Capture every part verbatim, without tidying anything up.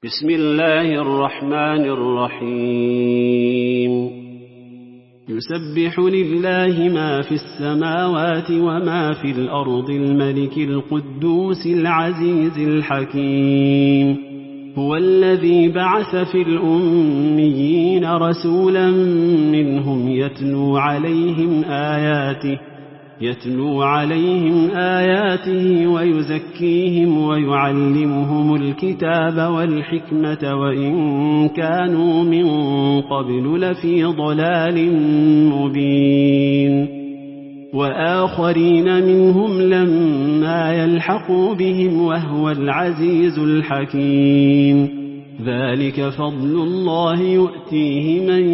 بسم الله الرحمن الرحيم يسبح لله ما في السماوات وما في الأرض الملك القدوس العزيز الحكيم هو الذي بعث في الأميين رسولا منهم يتلو عليهم آياته يتلو عليهم آياته ويزكيهم ويعلمهم الكتاب والحكمة وإن كانوا من قبل لفي ضلال مبين وآخرين منهم لما يلحقوا بهم وهو العزيز الحكيم ذلك فضل الله يؤتيه من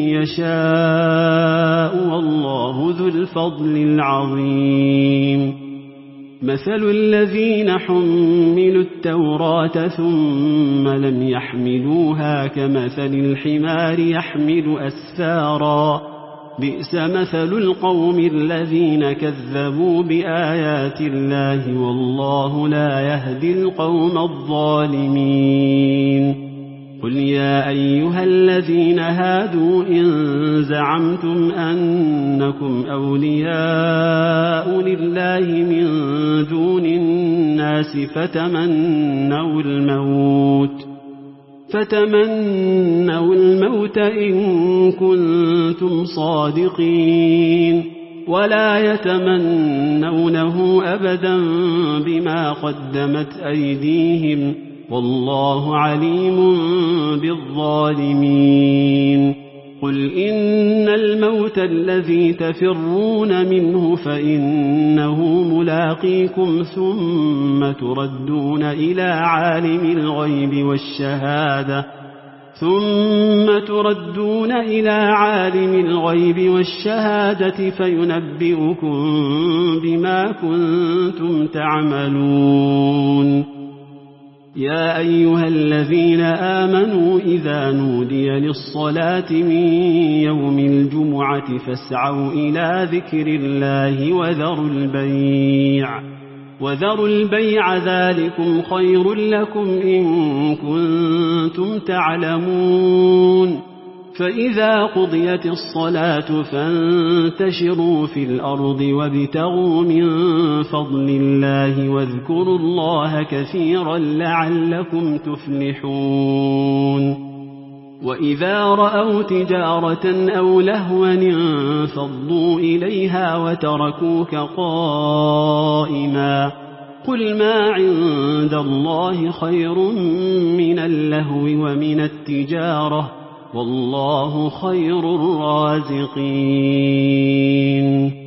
يشاء والله ذو الفضل العظيم مثل الذين حملوا التوراة ثم لم يحملوها كمثل الحمار يحمل أسفارا بئس مثل القوم الذين كذبوا بآيات الله والله لا يهدي القوم الظالمين قل يا أيها الذين هادوا إن زعمتم أنكم أولياء لله من دون الناس فتمنوا الموت فتمنوا الموت إن كنتم صادقين ولا يتمنونه أبدا بما قدمت أيديهم والله عليم بالظالمين قل إن الموت الذي تفرون منه فإنه ملاقيكم ثم تردون إلى عالم الغيب والشهادة ثم تردون إلى عالم الغيب والشهادة فينبئكم بما كنتم تعملون يا أيها الذين آمنوا إذا نودي للصلاة من يوم الجمعة فاسعوا إلى ذكر الله وذروا البيع وذروا البيع ذلكم خير لكم إن كنتم تعلمون فإذا قضيت الصلاة فانتشروا في الأرض وابتغوا من فضل الله واذكروا الله كثيرا لعلكم تفلحون وإذا رأوا تجارة أو لهوا انفضوا إليها وتركوك قائما قل ما عند الله خير من اللهو ومن التجارة والله خير الرازقين